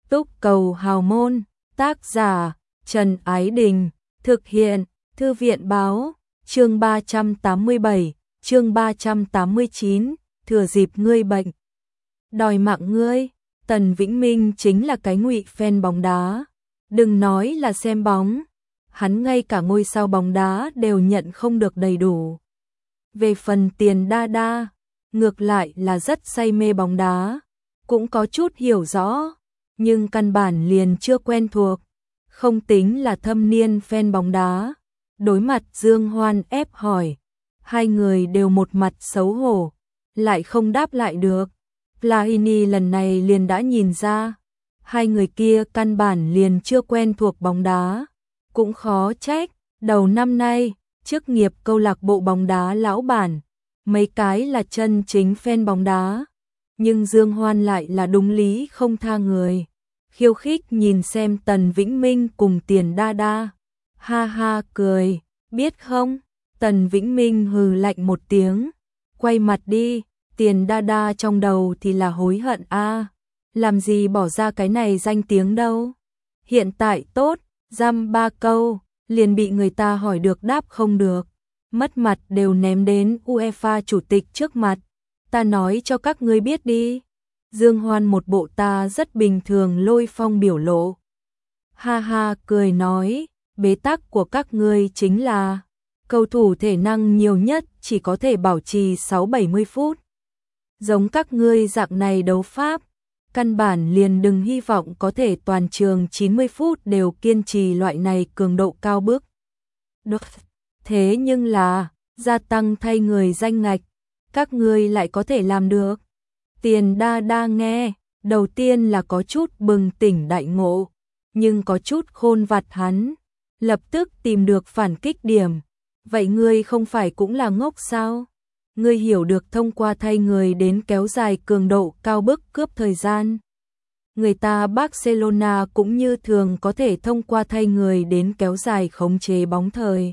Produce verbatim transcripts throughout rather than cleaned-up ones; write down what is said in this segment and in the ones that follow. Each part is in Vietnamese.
Túc Cầu Hào Môn, tác giả Trần Ái Đình, thực hiện Thư viện Báo, chương ba trăm tám mươi bảy, chương ba trăm tám mươi chín, thừa dịp ngươi bệnh, đòi mạng ngươi. Tần Vĩnh Minh chính là cái ngụy fan bóng đá, đừng nói là xem bóng, hắn ngay cả ngôi sao bóng đá đều nhận không được đầy đủ. Về phần Tiền Đa Đa, ngược lại là rất say mê bóng đá, cũng có chút hiểu rõ, nhưng căn bản liền chưa quen thuộc, không tính là thâm niên fan bóng đá. Đối mặt Dương Hoan ép hỏi, hai người đều một mặt xấu hổ, lại không đáp lại được. Platini lần này liền đã nhìn ra, hai người kia căn bản liền chưa quen thuộc bóng đá, cũng khó trách, đầu năm nay, chức nghiệp câu lạc bộ bóng đá lão bản, mấy cái là chân chính fan bóng đá, nhưng Dương Hoan lại là đúng lý không tha người, khiêu khích nhìn xem Tần Vĩnh Minh cùng Tiền Đa Đa, ha ha cười, biết không? Tần Vĩnh Minh hừ lạnh một tiếng, quay mặt đi. Tiền Đa Đa trong đầu thì là hối hận a, à, làm gì bỏ ra cái này danh tiếng đâu. Hiện tại tốt, dăm ba câu, liền bị người ta hỏi được đáp không được, mất mặt đều ném đến UEFA chủ tịch trước mặt. Ta nói cho các ngươi biết đi. Dương Hoan một bộ ta rất bình thường lôi phong biểu lộ. Ha ha cười nói, bế tắc của các ngươi chính là cầu thủ thể năng nhiều nhất chỉ có thể bảo trì sáu bảy mươi phút. Giống các ngươi dạng này đấu pháp, căn bản liền đừng hy vọng có thể toàn trường chín mươi phút đều kiên trì loại này cường độ cao bước. Được. Thế nhưng là, gia tăng thay người danh ngạch, các ngươi lại có thể làm được. Tiền Đa Đa nghe, đầu tiên là có chút bừng tỉnh đại ngộ, nhưng có chút khôn vặt hắn, lập tức tìm được phản kích điểm. Vậy ngươi không phải cũng là ngốc sao? Ngươi hiểu được thông qua thay người đến kéo dài cường độ cao bức cướp thời gian. Người ta Barcelona cũng như thường có thể thông qua thay người đến kéo dài khống chế bóng thời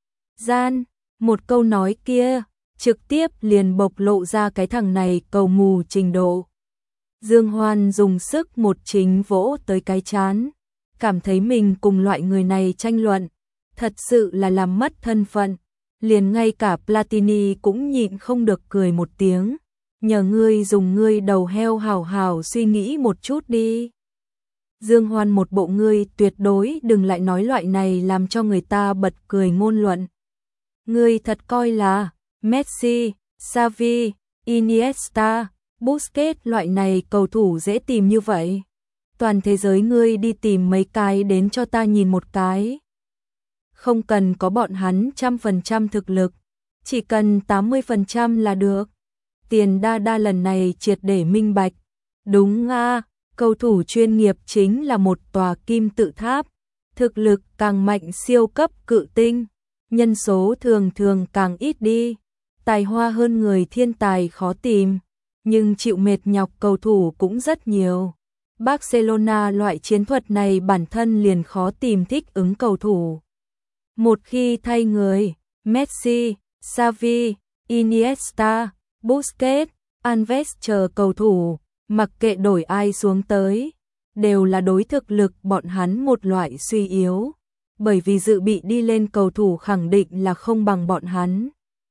gian. Một câu nói kia, trực tiếp liền bộc lộ ra cái thằng này cầu mù trình độ. Dương Hoan dùng sức một chính vỗ tới cái chán, cảm thấy mình cùng loại người này tranh luận, thật sự là làm mất thân phận. Liền ngay cả Platini cũng nhịn không được cười một tiếng, nhờ ngươi dùng ngươi đầu heo hào hào suy nghĩ một chút đi. Dương Hoan một bộ ngươi tuyệt đối đừng lại nói loại này làm cho người ta bật cười ngôn luận. Ngươi thật coi là Messi, Xavi, Iniesta, Busquets loại này cầu thủ dễ tìm như vậy. Toàn thế giới ngươi đi tìm mấy cái đến cho ta nhìn một cái. Không cần có bọn hắn trăm phần trăm thực lực, chỉ cần tám mươi phần trăm là được. Tiền Đa Đa lần này triệt để minh bạch. Đúng a, cầu thủ chuyên nghiệp chính là một tòa kim tự tháp, thực lực càng mạnh siêu cấp cự tinh, nhân số thường thường càng ít đi, tài hoa hơn người thiên tài khó tìm, nhưng chịu mệt nhọc cầu thủ cũng rất nhiều. Barcelona loại chiến thuật này bản thân liền khó tìm thích ứng cầu thủ. Một khi thay người, Messi, Xavi, Iniesta, Busquets, Alves chờ cầu thủ, mặc kệ đổi ai xuống tới, đều là đối thực lực bọn hắn một loại suy yếu, bởi vì dự bị đi lên cầu thủ khẳng định là không bằng bọn hắn,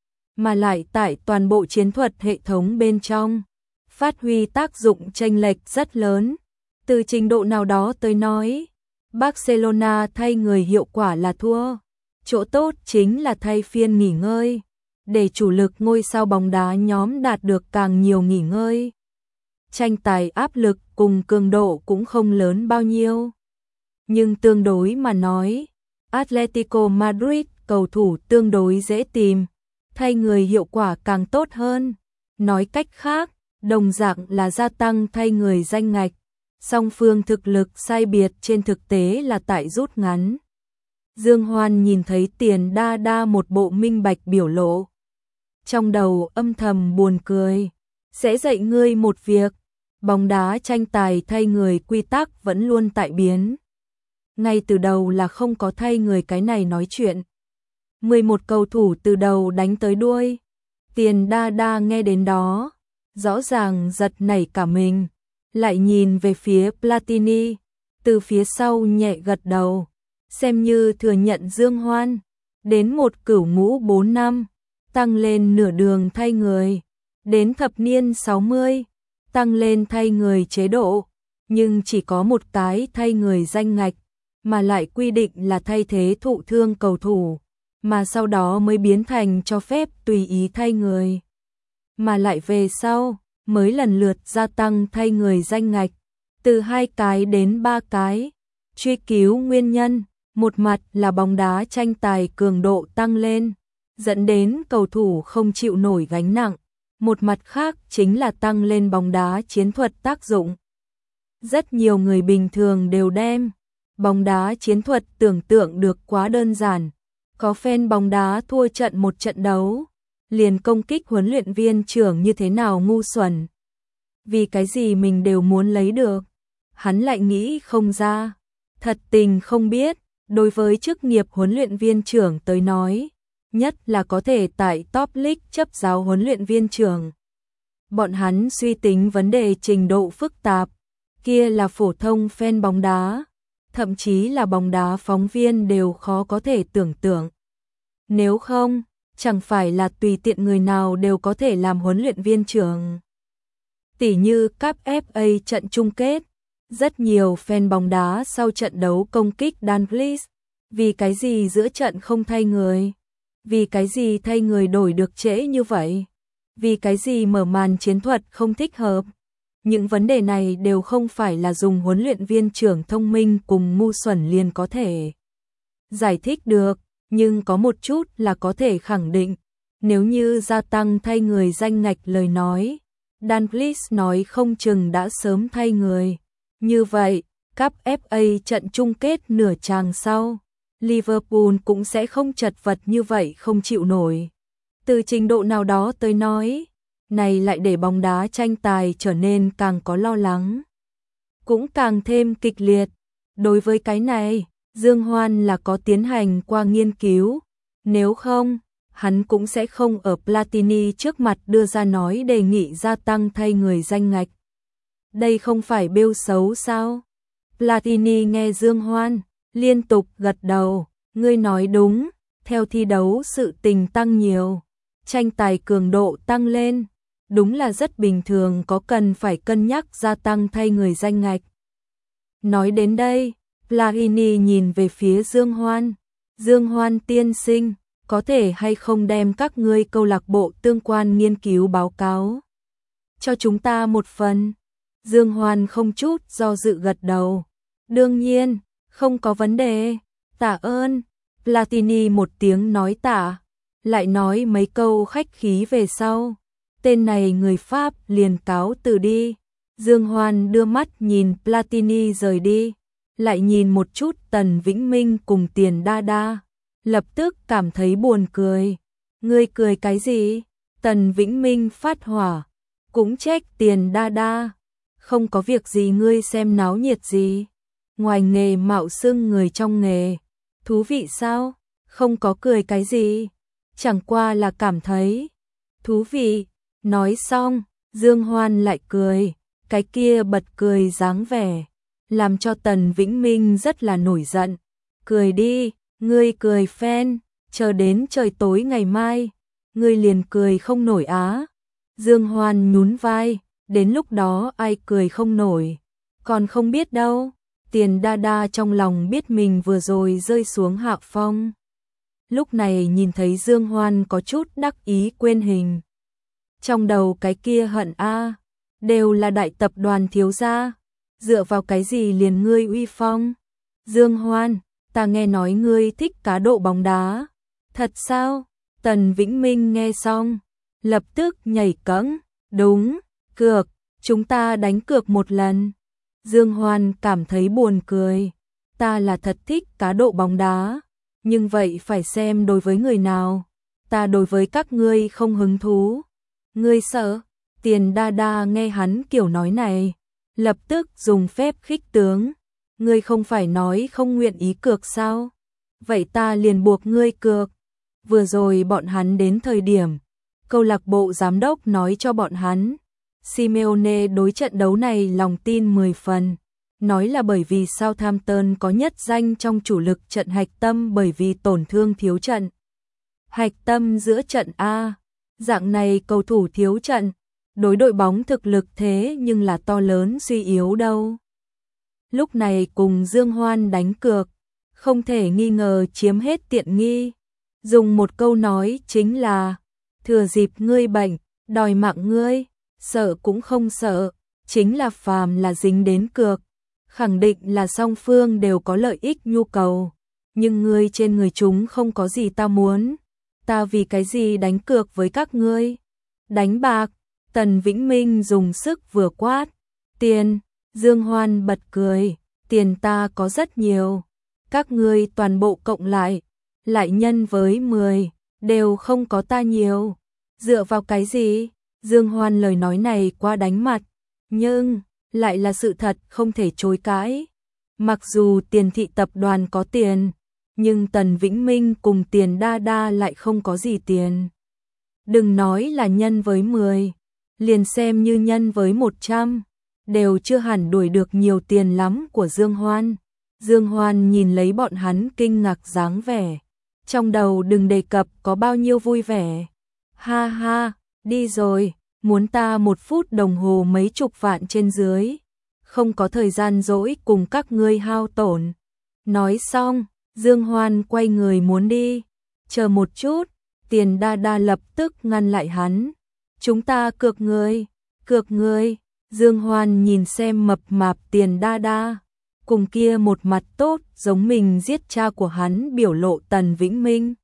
mà lại tại toàn bộ chiến thuật hệ thống bên trong, phát huy tác dụng chênh lệch rất lớn. Từ trình độ nào đó tới nói, Barcelona thay người hiệu quả là thua. Chỗ tốt chính là thay phiên nghỉ ngơi, để chủ lực ngôi sao bóng đá nhóm đạt được càng nhiều nghỉ ngơi. Tranh tài áp lực cùng cường độ cũng không lớn bao nhiêu. Nhưng tương đối mà nói, Atletico Madrid cầu thủ tương đối dễ tìm, thay người hiệu quả càng tốt hơn. Nói cách khác, đồng dạng là gia tăng thay người danh ngạch, song phương thực lực sai biệt trên thực tế là tại rút ngắn. Dương Hoan nhìn thấy Tiền Đa Đa một bộ minh bạch biểu lộ, trong đầu âm thầm buồn cười. Sẽ dạy ngươi một việc, bóng đá tranh tài thay người quy tắc vẫn luôn tại biến. Ngay từ đầu là không có thay người cái này nói chuyện. mười một cầu thủ từ đầu đánh tới đuôi. Tiền Đa Đa nghe đến đó, rõ ràng giật nảy cả mình, lại nhìn về phía Platini, từ phía sau nhẹ gật đầu, xem như thừa nhận Dương Hoan, đến một cửu ngũ bốn năm, tăng lên nửa đường thay người, đến thập niên sáu mươi, tăng lên thay người chế độ, nhưng chỉ có một cái thay người danh ngạch, mà lại quy định là thay thế thụ thương cầu thủ, mà sau đó mới biến thành cho phép tùy ý thay người. Mà lại về sau, mới lần lượt gia tăng thay người danh ngạch, từ hai cái đến ba cái. Truy cứu nguyên nhân, một mặt là bóng đá tranh tài cường độ tăng lên, dẫn đến cầu thủ không chịu nổi gánh nặng, một mặt khác chính là tăng lên bóng đá chiến thuật tác dụng. Rất nhiều người bình thường đều đem bóng đá chiến thuật tưởng tượng được quá đơn giản, có fan bóng đá thua trận một trận đấu, liền công kích huấn luyện viên trưởng như thế nào ngu xuẩn. Vì cái gì mình đều muốn lấy được, hắn lại nghĩ không ra. Thật tình không biết, đối với chức nghiệp huấn luyện viên trưởng tới nói, nhất là có thể tại Top League chấp giáo huấn luyện viên trưởng. Bọn hắn suy tính vấn đề trình độ phức tạp, kia là phổ thông fan bóng đá, thậm chí là bóng đá phóng viên đều khó có thể tưởng tượng. Nếu không, chẳng phải là tùy tiện người nào đều có thể làm huấn luyện viên trưởng. Tỉ như cúp ép a trận chung kết, rất nhiều fan bóng đá sau trận đấu công kích Dalglish, vì cái gì giữa trận không thay người? Vì cái gì thay người đổi được trễ như vậy? Vì cái gì mở màn chiến thuật không thích hợp? Những vấn đề này đều không phải là dùng huấn luyện viên trưởng thông minh cùng ngu xuẩn liền có thể giải thích được, nhưng có một chút là có thể khẳng định, nếu như gia tăng thay người danh ngạch lời nói, Dalglish nói không chừng đã sớm thay người. Như vậy, cúp ép a trận chung kết nửa chàng sau, Liverpool cũng sẽ không chật vật như vậy không chịu nổi. Từ trình độ nào đó tới nói, này lại để bóng đá tranh tài trở nên càng có lo lắng, cũng càng thêm kịch liệt. Đối với cái này, Dương Hoan là có tiến hành qua nghiên cứu, nếu không, hắn cũng sẽ không ở Platini trước mặt đưa ra nói đề nghị gia tăng thay người danh ngạch. Đây không phải bêu xấu sao? Platini nghe Dương Hoan, liên tục gật đầu, ngươi nói đúng, theo thi đấu sự tình tăng nhiều, tranh tài cường độ tăng lên, đúng là rất bình thường có cần phải cân nhắc gia tăng thay người danh ngạch. Nói đến đây, Platini nhìn về phía Dương Hoan, Dương Hoan tiên sinh, có thể hay không đem các ngươi câu lạc bộ tương quan nghiên cứu báo cáo cho chúng ta một phần? Dương Hoan không chút do dự gật đầu. Đương nhiên, không có vấn đề, tạ ơn. Platini một tiếng nói tạ, lại nói mấy câu khách khí về sau. Tên này người Pháp liền cáo từ đi. Dương Hoan đưa mắt nhìn Platini rời đi, lại nhìn một chút Tần Vĩnh Minh cùng Tiền Đa Đa, lập tức cảm thấy buồn cười. Ngươi cười cái gì? Tần Vĩnh Minh phát hỏa, cũng trách Tiền Đa Đa. Không có việc gì ngươi xem náo nhiệt gì. Ngoài nghề mạo xưng người trong nghề. Thú vị sao? Không có cười cái gì. Chẳng qua là cảm thấy thú vị. Nói xong, Dương Hoan lại cười. Cái kia bật cười dáng vẻ, làm cho Tần Vĩnh Minh rất là nổi giận. Cười đi, ngươi cười phen, chờ đến trời tối ngày mai, ngươi liền cười không nổi á. Dương Hoan nhún vai, đến lúc đó ai cười không nổi, còn không biết đâu. Tiền Đa Đa trong lòng biết mình vừa rồi rơi xuống hạ phong. Lúc này nhìn thấy Dương Hoan có chút đắc ý quên hình. Trong đầu cái kia hận a, đều là đại tập đoàn thiếu gia, dựa vào cái gì liền ngươi uy phong? Dương Hoan, ta nghe nói ngươi thích cá độ bóng đá. Thật sao? Tần Vĩnh Minh nghe xong, lập tức nhảy cẫng, đúng, cược, chúng ta đánh cược một lần. Dương Hoan cảm thấy buồn cười, ta là thật thích cá độ bóng đá, nhưng vậy phải xem đối với người nào, ta đối với các ngươi không hứng thú. Ngươi sợ? Tiền Đa Đa nghe hắn kiểu nói này, lập tức dùng phép khích tướng. Ngươi không phải nói không nguyện ý cược sao? Vậy ta liền buộc ngươi cược. Vừa rồi bọn hắn đến thời điểm, câu lạc bộ giám đốc nói cho bọn hắn, Simeone đối trận đấu này lòng tin mười phần, nói là bởi vì Southampton có nhất danh trong chủ lực trận hạch tâm bởi vì tổn thương thiếu trận. Hạch tâm giữa trận A, dạng này cầu thủ thiếu trận, đối đội bóng thực lực thế nhưng là to lớn suy yếu đâu. Lúc này cùng Dương Hoan đánh cược, không thể nghi ngờ chiếm hết tiện nghi. Dùng một câu nói chính là, thừa dịp ngươi bệnh, đòi mạng ngươi, sợ cũng không sợ, chính là phàm là dính đến cược. Khẳng định là song phương đều có lợi ích nhu cầu, nhưng ngươi trên người chúng không có gì ta muốn. Ta vì cái gì đánh cược với các ngươi? Đánh bạc, Tần Vĩnh Minh dùng sức vừa quát. Tiền, Dương Hoan bật cười, tiền ta có rất nhiều. Các ngươi toàn bộ cộng lại, lại nhân với mười, đều không có ta nhiều. Dựa vào cái gì? Dương Hoan lời nói này quá đánh mặt, nhưng lại là sự thật không thể chối cãi. Mặc dù Tiền thị tập đoàn có tiền, nhưng Tần Vĩnh Minh cùng Tiền Đa Đa lại không có gì tiền. Đừng nói là nhân với mười, liền xem như nhân với một trăm, đều chưa hẳn đuổi được nhiều tiền lắm của Dương Hoan. Dương Hoan nhìn lấy bọn hắn kinh ngạc dáng vẻ, trong đầu đừng đề cập có bao nhiêu vui vẻ. Ha ha, đi rồi, muốn ta một phút đồng hồ mấy chục vạn trên dưới, không có thời gian dỗi cùng các ngươi hao tổn. Nói xong, Dương Hoan quay người muốn đi. Chờ một chút, Tiền Đa Đa lập tức ngăn lại hắn. Chúng ta cược người, cược người. Dương Hoan nhìn xem mập mạp Tiền Đa Đa, cùng kia một mặt tốt giống mình giết cha của hắn biểu lộ Tần Vĩnh Minh.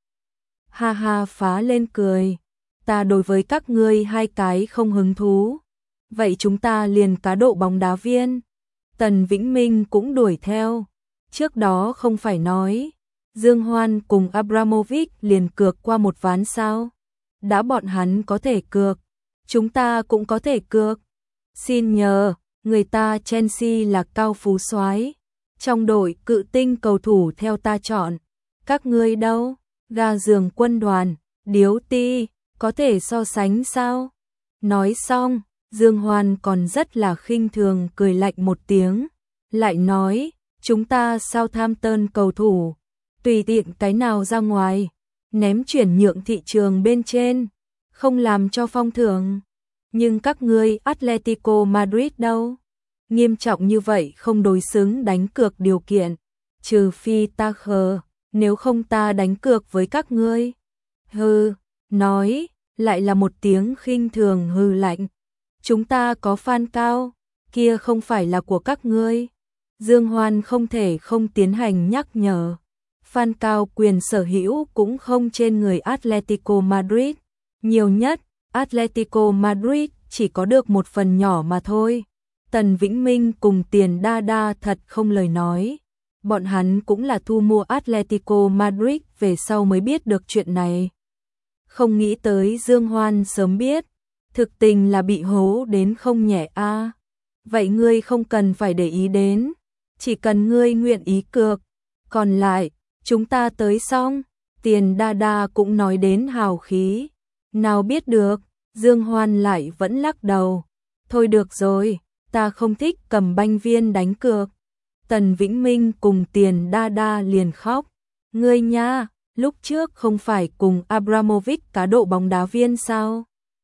Ha ha phá lên cười. Ta đối với các ngươi hai cái không hứng thú. Vậy chúng ta liền cá độ bóng đá viên. Tần Vĩnh Minh cũng đuổi theo. Trước đó không phải nói, Dương Hoan cùng Abramovich liền cược qua một ván sao? Đã bọn hắn có thể cược, chúng ta cũng có thể cược. Xin nhờ, người ta Chelsea là cao phú soái, trong đội cự tinh cầu thủ theo ta chọn. Các ngươi đâu? Ga giường quân đoàn, điếu ti, có thể so sánh sao? Nói xong, Dương Hoan còn rất là khinh thường cười lạnh một tiếng, lại nói, chúng ta Southampton cầu thủ, tùy tiện cái nào ra ngoài, ném chuyển nhượng thị trường bên trên, không làm cho phong thưởng. Nhưng các ngươi Atletico Madrid đâu? Nghiêm trọng như vậy không đối xứng đánh cược điều kiện, trừ phi ta khờ, nếu không ta đánh cược với các ngươi. Hừ, nói, lại là một tiếng khinh thường hừ lạnh. Chúng ta có fan cao, kia không phải là của các ngươi. Dương Hoan không thể không tiến hành nhắc nhở. Fan cao quyền sở hữu cũng không trên người Atletico Madrid. Nhiều nhất, Atletico Madrid chỉ có được một phần nhỏ mà thôi. Tần Vĩnh Minh cùng Tiền Đa Đa thật không lời nói. Bọn hắn cũng là thu mua Atletico Madrid về sau mới biết được chuyện này. Không nghĩ tới Dương Hoan sớm biết. Thực tình là bị hố đến không nhẹ a. À. Vậy ngươi không cần phải để ý đến, chỉ cần ngươi nguyện ý cược. Còn lại, chúng ta tới xong. Tiền Đa Đa cũng nói đến hào khí. Nào biết được, Dương Hoan lại vẫn lắc đầu. Thôi được rồi, ta không thích cầm banh viên đánh cược. Tần Vĩnh Minh cùng Tiền Đa Đa liền khóc. Ngươi nha, lúc trước không phải cùng Abramovich cá độ bóng đá viên sao?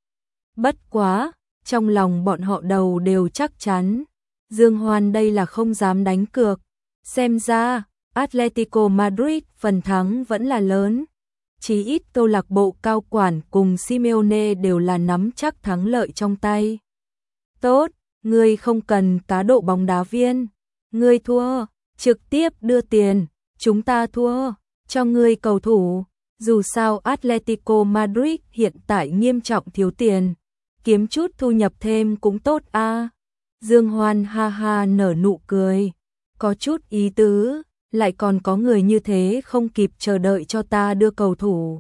Bất quá, trong lòng bọn họ đầu đều chắc chắn. Dương Hoan đây là không dám đánh cược. Xem ra, Atletico Madrid phần thắng vẫn là lớn. Chí ít câu lạc bộ cao quản cùng Simeone đều là nắm chắc thắng lợi trong tay. Tốt, ngươi không cần cá độ bóng đá viên. Ngươi thua, trực tiếp đưa tiền. Chúng ta thua, cho ngươi cầu thủ. Dù sao Atletico Madrid hiện tại nghiêm trọng thiếu tiền. Kiếm chút thu nhập thêm cũng tốt a. À. Dương Hoan ha ha nở nụ cười. Có chút ý tứ, lại còn có người như thế không kịp chờ đợi cho ta đưa cầu thủ.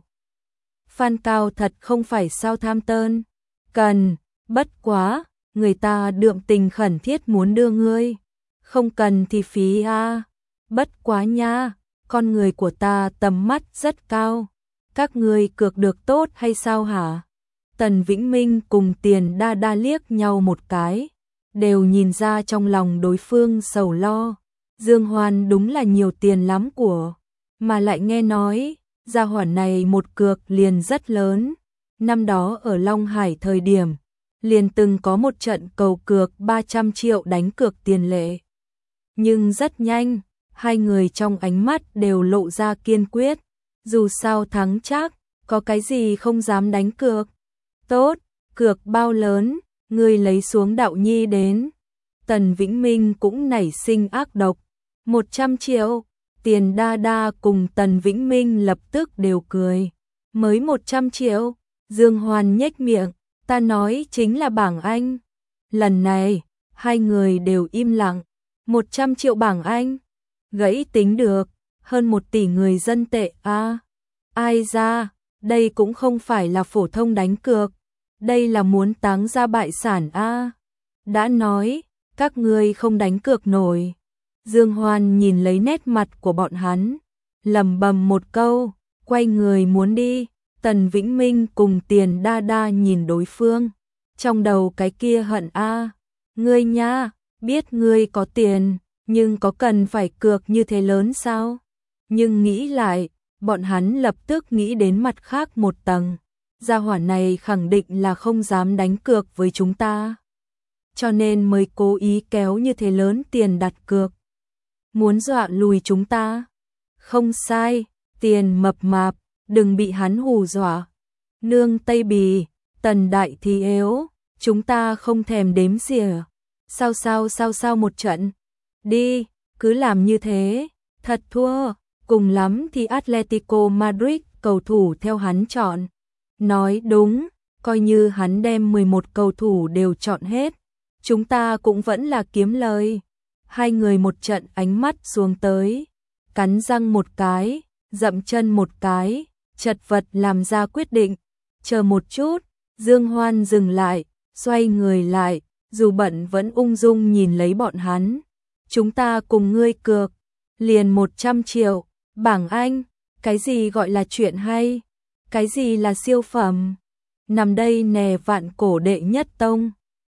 Fan cao thật không phải Southampton. Cần, bất quá, người ta đượm tình khẩn thiết muốn đưa ngươi. Không cần thì phí a. À. Bất quá nha, con người của ta tầm mắt rất cao. Các ngươi cược được tốt hay sao hả? Tần Vĩnh Minh cùng Tiền Đa Đa liếc nhau một cái, đều nhìn ra trong lòng đối phương sầu lo. Dương Hoan đúng là nhiều tiền lắm của, mà lại nghe nói, gia hỏa này một cược liền rất lớn. Năm đó ở Long Hải thời điểm, liền từng có một trận cầu cược ba trăm triệu đánh cược tiền lệ. Nhưng rất nhanh, hai người trong ánh mắt đều lộ ra kiên quyết, dù sao thắng chắc, có cái gì không dám đánh cược. Tốt, cược bao lớn, ngươi lấy xuống Đạo Nhi đến. Tần Vĩnh Minh cũng nảy sinh ác độc. một trăm triệu, Tiền Đa Đa cùng Tần Vĩnh Minh lập tức đều cười. Mới một trăm triệu, Dương Hoan nhếch miệng, ta nói chính là bảng Anh. Lần này, hai người đều im lặng. một trăm triệu bảng Anh, gãy tính được, hơn một tỷ người dân tệ a. À, ai ra, đây cũng không phải là phổ thông đánh cược, đây là muốn táng ra bại sản a. À, đã nói, các ngươi không đánh cược nổi. Dương Hoan nhìn lấy nét mặt của bọn hắn, lẩm bẩm một câu, quay người muốn đi. Tần Vĩnh Minh cùng Tiền Đa Đa nhìn đối phương, trong đầu cái kia hận a, à, ngươi nha, biết ngươi có tiền, nhưng có cần phải cược như thế lớn sao? Nhưng nghĩ lại, bọn hắn lập tức nghĩ đến mặt khác một tầng, gia hỏa này khẳng định là không dám đánh cược với chúng ta, cho nên mới cố ý kéo như thế lớn tiền đặt cược, muốn dọa lùi chúng ta. Không sai, Tiền mập mạp, đừng bị hắn hù dọa. Nương Tây Bì, Tần đại thì yếu, chúng ta không thèm đếm xỉa. Sao sao sao sao một trận. Đi, cứ làm như thế, thật thua, cùng lắm thì Atletico Madrid cầu thủ theo hắn chọn. Nói đúng, coi như hắn đem mười một cầu thủ đều chọn hết, chúng ta cũng vẫn là kiếm lời. Hai người một trận ánh mắt xuống tới, cắn răng một cái, dậm chân một cái, chật vật làm ra quyết định. Chờ một chút, Dương Hoan dừng lại, xoay người lại, dù bận vẫn ung dung nhìn lấy bọn hắn. Chúng ta cùng ngươi cược, liền một trăm triệu, bảng Anh, cái gì gọi là chuyện hay, cái gì là siêu phẩm. Nằm đây nè vạn cổ đệ nhất tông.